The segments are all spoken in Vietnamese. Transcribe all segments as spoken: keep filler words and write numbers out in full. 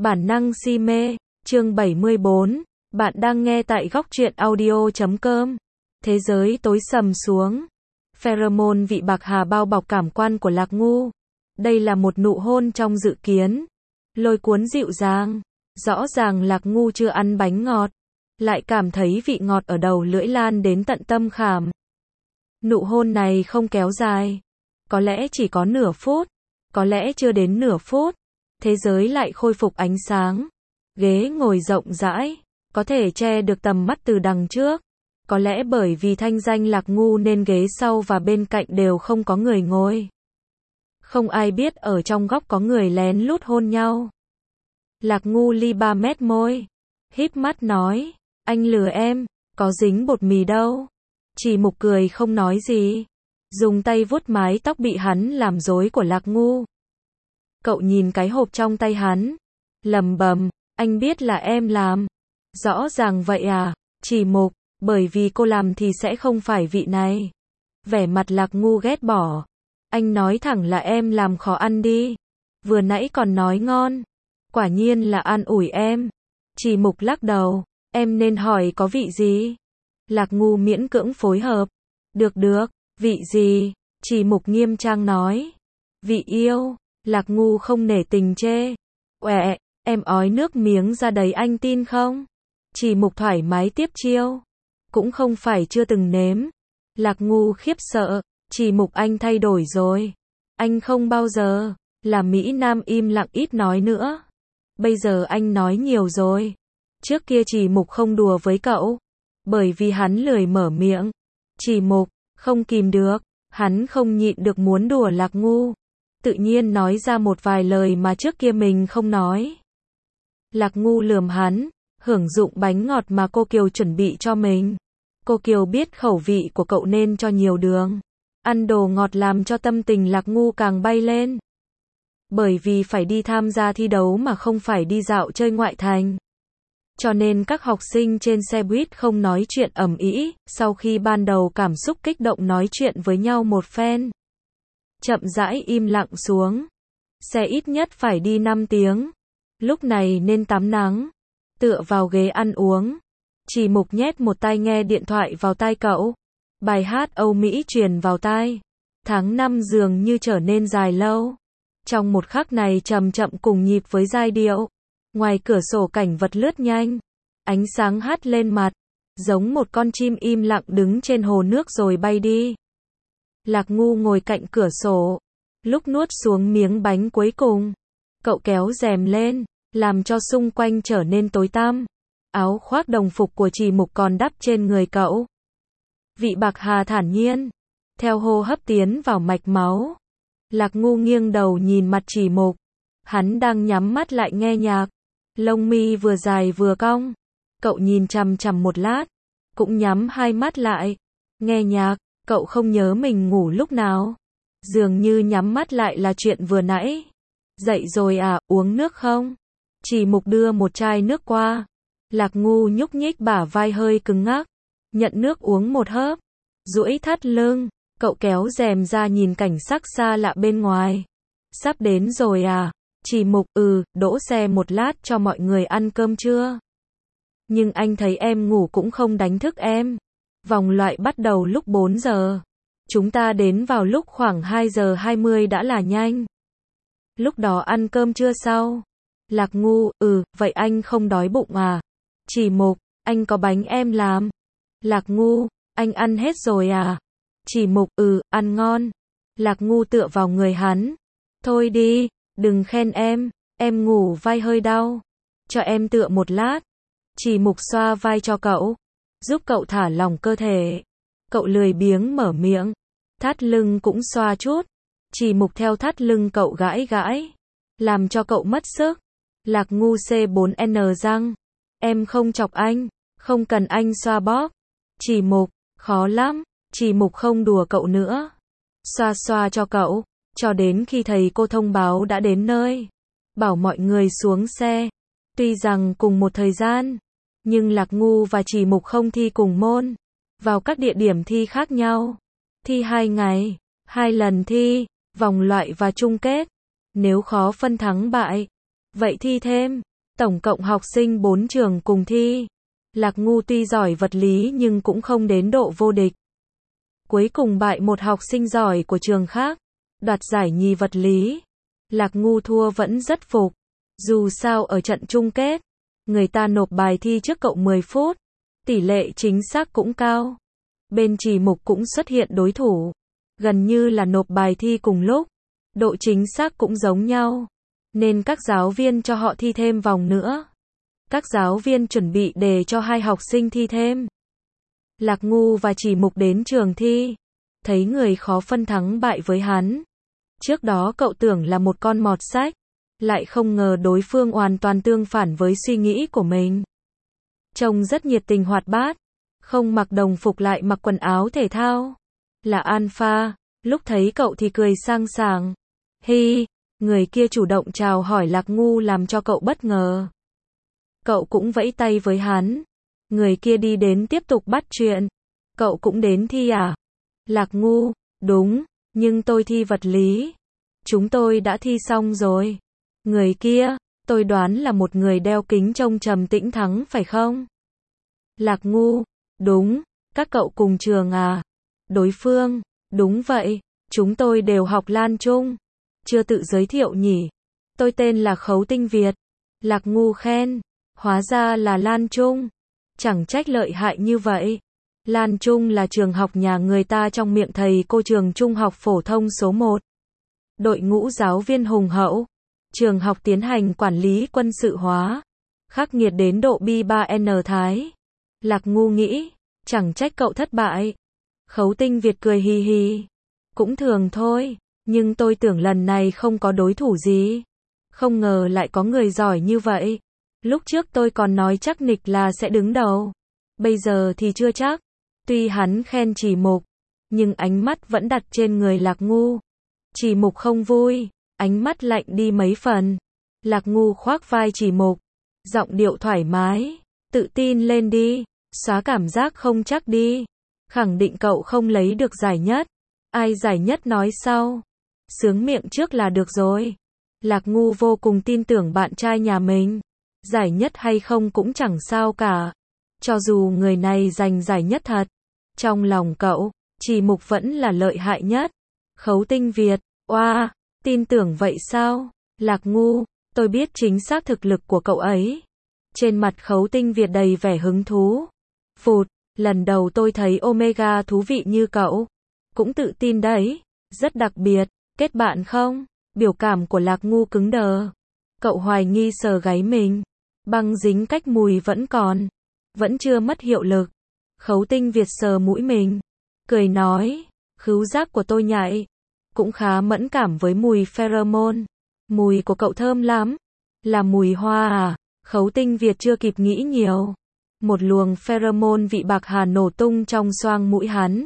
Bản năng si mê, chương bảy mươi bốn, bạn đang nghe tại góc truyện audio chấm com. Thế giới tối sầm xuống. Pheromone vị bạc hà bao bọc cảm quan của Lạc Ngu. Đây là một nụ hôn trong dự kiến. Lôi cuốn dịu dàng. Rõ ràng Lạc Ngu chưa ăn bánh ngọt. Lại cảm thấy vị ngọt ở đầu lưỡi lan đến tận tâm khảm. Nụ hôn này không kéo dài. Có lẽ chỉ có nửa phút. Có lẽ chưa đến nửa phút. Thế giới lại khôi phục ánh sáng. Ghế ngồi rộng rãi, có thể che được tầm mắt từ đằng trước. Có lẽ bởi vì thanh danh Lạc Ngu nên ghế sau và bên cạnh đều không có người ngồi. Không ai biết ở trong góc có người lén lút hôn nhau. Lạc Ngu li ba mét môi, híp mắt nói, anh lừa em, có dính bột mì đâu. Chỉ Mục cười không nói gì, dùng tay vuốt mái tóc bị hắn làm rối của Lạc Ngu. Cậu nhìn cái hộp trong tay hắn, lẩm bẩm, anh biết là em làm. Rõ ràng vậy à, Chỉ Mục, bởi vì cô làm thì sẽ không phải vị này. Vẻ mặt Lạc Ngu ghét bỏ. Anh nói thẳng là em làm khó ăn đi. Vừa nãy còn nói ngon. Quả nhiên là an ủi em. Chỉ Mục lắc đầu, em nên hỏi có vị gì. Lạc Ngu miễn cưỡng phối hợp. Được được, vị gì? Chỉ Mục nghiêm trang nói. Vị yêu. Lạc Ngu không nể tình chê. Uẹ, em ói nước miếng ra đấy anh tin không? Chỉ Mục thoải mái tiếp chiêu. Cũng không phải chưa từng nếm. Lạc Ngu khiếp sợ. Chỉ Mục anh thay đổi rồi. Anh không bao giờ là Mỹ Nam im lặng ít nói nữa. Bây giờ anh nói nhiều rồi. Trước kia Chỉ Mục không đùa với cậu. Bởi vì hắn lười mở miệng. Chỉ Mục không kìm được. Hắn không nhịn được muốn đùa Lạc Ngu. Tự nhiên nói ra một vài lời mà trước kia mình không nói. Lạc Ngu lườm hắn, hưởng dụng bánh ngọt mà cô Kiều chuẩn bị cho mình. Cô Kiều biết khẩu vị của cậu nên cho nhiều đường. Ăn đồ ngọt làm cho tâm tình Lạc Ngu càng bay lên. Bởi vì phải đi tham gia thi đấu mà không phải đi dạo chơi ngoại thành. Cho nên các học sinh trên xe buýt không nói chuyện ầm ĩ, sau khi ban đầu cảm xúc kích động nói chuyện với nhau một phen. Chậm rãi im lặng xuống. Xe ít nhất phải đi năm tiếng. Lúc này nên tắm nắng. Tựa vào ghế ăn uống. Chỉ Mục nhét một tai nghe điện thoại vào tai cậu. Bài hát Âu Mỹ truyền vào tai. Tháng năm dường như trở nên dài lâu. Trong một khắc này chậm chậm cùng nhịp với giai điệu. Ngoài cửa sổ cảnh vật lướt nhanh. Ánh sáng hắt lên mặt. Giống một con chim im lặng đứng trên hồ nước rồi bay đi. Lạc Ngu ngồi cạnh cửa sổ. Lúc nuốt xuống miếng bánh cuối cùng. Cậu kéo rèm lên. Làm cho xung quanh trở nên tối tăm. Áo khoác đồng phục của Chỉ Mục còn đắp trên người cậu. Vị bạc hà thản nhiên. Theo hô hấp tiến vào mạch máu. Lạc Ngu nghiêng đầu nhìn mặt Chỉ Mục. Hắn đang nhắm mắt lại nghe nhạc. Lông mi vừa dài vừa cong. Cậu nhìn chằm chằm một lát. Cũng nhắm hai mắt lại. Nghe nhạc. Cậu không nhớ mình ngủ lúc nào. Dường như nhắm mắt lại là chuyện vừa nãy. Dậy rồi à, uống nước không? Chỉ Mục đưa một chai nước qua. Lạc Ngu nhúc nhích bả vai hơi cứng ngắc. Nhận nước uống một hớp. Duỗi thắt lưng. Cậu kéo rèm ra nhìn cảnh sắc xa lạ bên ngoài. Sắp đến rồi à? Chỉ Mục, ừ, đỗ xe một lát cho mọi người ăn cơm trưa. Nhưng anh thấy em ngủ cũng không đánh thức em. Vòng loại bắt đầu lúc bốn giờ. Chúng ta đến vào lúc khoảng hai giờ hai mươi đã là nhanh. Lúc đó ăn cơm trưa sau. Lạc Ngu, ừ, vậy anh không đói bụng à? Chỉ Mục, anh có bánh em làm. Lạc Ngu, anh ăn hết rồi à? Chỉ Mục, ừ, ăn ngon. Lạc Ngu tựa vào người hắn. Thôi đi, đừng khen em, em ngủ vai hơi đau. Cho em tựa một lát. Chỉ Mục xoa vai cho cậu. Giúp cậu thả lỏng cơ thể. Cậu lười biếng mở miệng. Thắt lưng cũng xoa chút. Chỉ Mục theo thắt lưng cậu gãi gãi. Làm cho cậu mất sức. Lạc Ngu xê bốn en răng. Em không chọc anh. Không cần anh xoa bóp. Chỉ Mục, khó lắm. Chỉ Mục không đùa cậu nữa. Xoa xoa cho cậu. Cho đến khi thầy cô thông báo đã đến nơi. Bảo mọi người xuống xe. Tuy rằng cùng một thời gian. Nhưng Lạc Ngu và Chỉ Mục không thi cùng môn. Vào các địa điểm thi khác nhau. Thi hai ngày. Hai lần thi. Vòng loại và chung kết. Nếu khó phân thắng bại. Vậy thi thêm. Tổng cộng học sinh bốn trường cùng thi. Lạc Ngu tuy giỏi vật lý nhưng cũng không đến độ vô địch. Cuối cùng bại một học sinh giỏi của trường khác, đoạt giải nhì vật lý. Lạc Ngu thua vẫn rất phục. Dù sao ở trận chung kết, người ta nộp bài thi trước cậu mười phút. Tỷ lệ chính xác cũng cao. Bên Trì Mục cũng xuất hiện đối thủ. Gần như là nộp bài thi cùng lúc. Độ chính xác cũng giống nhau. Nên các giáo viên cho họ thi thêm vòng nữa. Các giáo viên chuẩn bị đề cho hai học sinh thi thêm. Lạc Ngu và Trì Mục đến trường thi. Thấy người khó phân thắng bại với hắn. Trước đó cậu tưởng là một con mọt sách. Lại không ngờ đối phương hoàn toàn tương phản với suy nghĩ của mình. Trông rất nhiệt tình hoạt bát. Không mặc đồng phục lại mặc quần áo thể thao. Là alpha. Lúc thấy cậu thì cười sang sảng. Hi, người kia chủ động chào hỏi Lạc Ngu làm cho cậu bất ngờ. Cậu cũng vẫy tay với hắn. Người kia đi đến tiếp tục bắt chuyện. Cậu cũng đến thi à? Lạc Ngu, đúng, nhưng tôi thi vật lý. Chúng tôi đã thi xong rồi. Người kia, tôi đoán là một người đeo kính trông trầm tĩnh thắng phải không? Lạc Ngu, đúng, các cậu cùng trường à? Đối phương, đúng vậy, chúng tôi đều học Lan Trung. Chưa tự giới thiệu nhỉ? Tôi tên là Khấu Tinh Việt. Lạc Ngu khen, hóa ra là Lan Trung. Chẳng trách lợi hại như vậy. Lan Trung là trường học nhà người ta trong miệng thầy cô trường trung học phổ thông số một. Đội ngũ giáo viên hùng hậu. Trường học tiến hành quản lý quân sự hóa. Khắc nghiệt đến độ bi ba N Thái. Lạc Ngu nghĩ, chẳng trách cậu thất bại. Khấu Tinh Việt cười hì hì. Cũng thường thôi, nhưng tôi tưởng lần này không có đối thủ gì. Không ngờ lại có người giỏi như vậy. Lúc trước tôi còn nói chắc nịch là sẽ đứng đầu. Bây giờ thì chưa chắc. Tuy hắn khen Trì Mục, nhưng ánh mắt vẫn đặt trên người Lạc Ngu. Trì Mục không vui, ánh mắt lạnh đi mấy phần. Lạc Ngu khoác vai Trì Mục, giọng điệu thoải mái, tự tin lên đi, xóa cảm giác không chắc đi. Khẳng định cậu không lấy được giải nhất. Ai giải nhất nói sau. Sướng miệng trước là được rồi. Lạc Ngu vô cùng tin tưởng bạn trai nhà mình. Giải nhất hay không cũng chẳng sao cả. Cho dù người này giành giải nhất thật, trong lòng cậu, Trì Mục vẫn là lợi hại nhất. Khấu Tinh Việt, oa, wow, tin tưởng vậy sao? Lạc Ngu, tôi biết chính xác thực lực của cậu ấy. Trên mặt Khấu Tinh Việt đầy vẻ hứng thú. Phụt, lần đầu tôi thấy Omega thú vị như cậu. Cũng tự tin đấy, rất đặc biệt, kết bạn không? Biểu cảm của Lạc Ngu cứng đờ. Cậu hoài nghi sờ gáy mình. Băng dính cách mùi vẫn còn. Vẫn chưa mất hiệu lực. Khấu Tinh Việt sờ mũi mình. Cười nói, khứu giác của tôi nhạy. Cũng khá mẫn cảm với mùi pheromone. Mùi của cậu thơm lắm. Là mùi hoa à? Khấu Tinh Việt chưa kịp nghĩ nhiều. Một luồng pheromone vị bạc hà nổ tung trong xoang mũi hắn.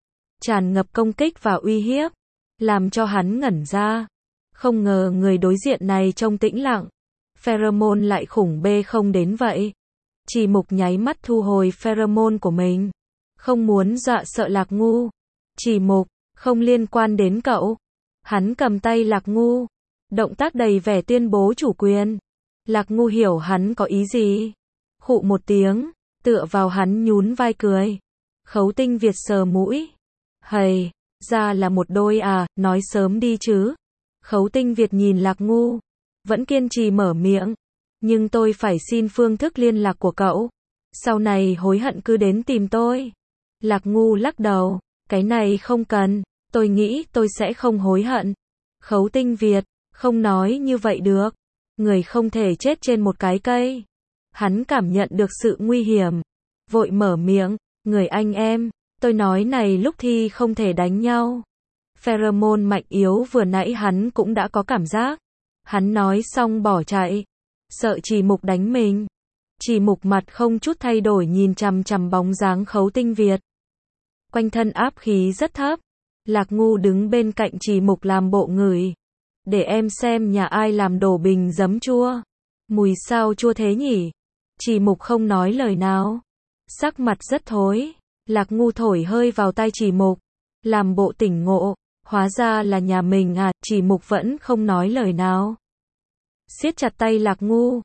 Tràn ngập công kích và uy hiếp. Làm cho hắn ngẩn ra. Không ngờ người đối diện này trông tĩnh lặng. Pheromone lại khủng bê không đến vậy. Trì Mục nháy mắt thu hồi pheromone của mình. Không muốn dọa sợ Lạc Ngu. Trì Mục, không liên quan đến cậu. Hắn cầm tay Lạc Ngu. Động tác đầy vẻ tuyên bố chủ quyền. Lạc Ngu hiểu hắn có ý gì. Khụ một tiếng, tựa vào hắn nhún vai cười. Khấu Tinh Việt sờ mũi. Hầy, ra là một đôi à, nói sớm đi chứ. Khấu Tinh Việt nhìn Lạc Ngu. Vẫn kiên trì mở miệng. Nhưng tôi phải xin phương thức liên lạc của cậu. Sau này hối hận cứ đến tìm tôi. Lạc Ngu lắc đầu. Cái này không cần. Tôi nghĩ tôi sẽ không hối hận. Khấu Tinh Việt, không nói như vậy được. Người không thể chết trên một cái cây. Hắn cảm nhận được sự nguy hiểm. Vội mở miệng. Người anh em, tôi nói này lúc thi không thể đánh nhau. Pheromone mạnh yếu vừa nãy hắn cũng đã có cảm giác. Hắn nói xong bỏ chạy. Sợ Trì Mục đánh mình. Trì Mục mặt không chút thay đổi nhìn chằm chằm bóng dáng Khấu Tinh Việt. Quanh thân áp khí rất thấp. Lạc Ngu đứng bên cạnh Trì Mục làm bộ ngửi. Để em xem nhà ai làm đổ bình giấm chua. Mùi sao chua thế nhỉ? Trì Mục không nói lời nào. Sắc mặt rất thối. Lạc Ngu thổi hơi vào tay Trì Mục. Làm bộ tỉnh ngộ. Hóa ra là nhà mình à? Trì Mục vẫn không nói lời nào. Siết chặt tay Lạc Ngu.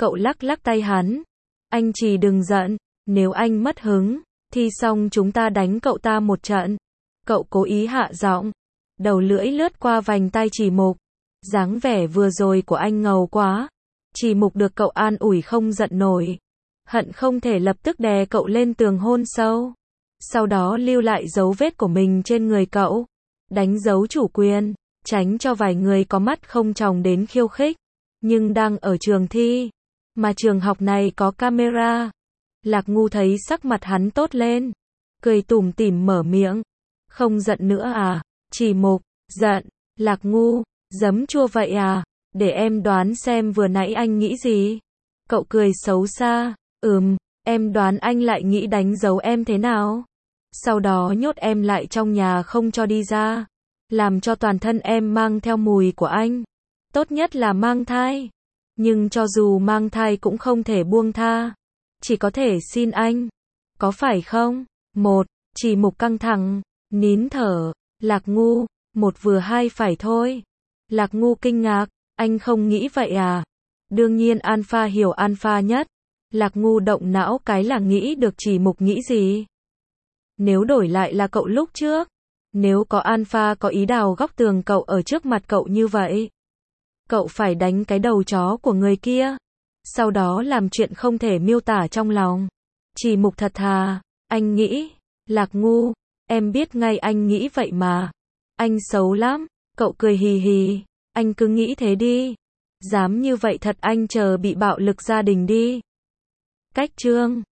Cậu lắc lắc tay hắn. Anh Trì đừng giận, nếu anh mất hứng, thì xong chúng ta đánh cậu ta một trận. Cậu cố ý hạ giọng. Đầu lưỡi lướt qua vành tay Trì Mục. Dáng vẻ vừa rồi của anh ngầu quá. Trì Mục được cậu an ủi không giận nổi. Hận không thể lập tức đè cậu lên tường hôn sâu. Sau đó lưu lại dấu vết của mình trên người cậu. Đánh dấu chủ quyền, tránh cho vài người có mắt không tròng đến khiêu khích. Nhưng đang ở trường thi, mà trường học này có camera. Lạc Ngu thấy sắc mặt hắn tốt lên, cười tủm tỉm mở miệng. Không giận nữa à? Trì Mục, giận. Lạc Ngu, giấm chua vậy à? Để em đoán xem vừa nãy anh nghĩ gì? Cậu cười xấu xa. Ừm, em đoán anh lại nghĩ đánh dấu em thế nào? Sau đó nhốt em lại trong nhà không cho đi ra. Làm cho toàn thân em mang theo mùi của anh. Tốt nhất là mang thai. Nhưng cho dù mang thai cũng không thể buông tha. Chỉ có thể xin anh. Có phải không? Một, Trì Mục căng thẳng, nín thở. Lạc Ngu, một vừa hai phải thôi. Lạc Ngu kinh ngạc, anh không nghĩ vậy à? Đương nhiên Alpha hiểu Alpha nhất. Lạc Ngu động não cái là nghĩ được Trì Mục nghĩ gì. Nếu đổi lại là cậu lúc trước, nếu có Alpha có ý đào góc tường cậu ở trước mặt cậu như vậy, cậu phải đánh cái đầu chó của người kia, sau đó làm chuyện không thể miêu tả trong lòng. Trì Mục thật thà, anh nghĩ, Lạc Ngu, em biết ngay anh nghĩ vậy mà. Anh xấu lắm, cậu cười hì hì, anh cứ nghĩ thế đi. Dám như vậy thật anh chờ bị bạo lực gia đình đi. Cách chương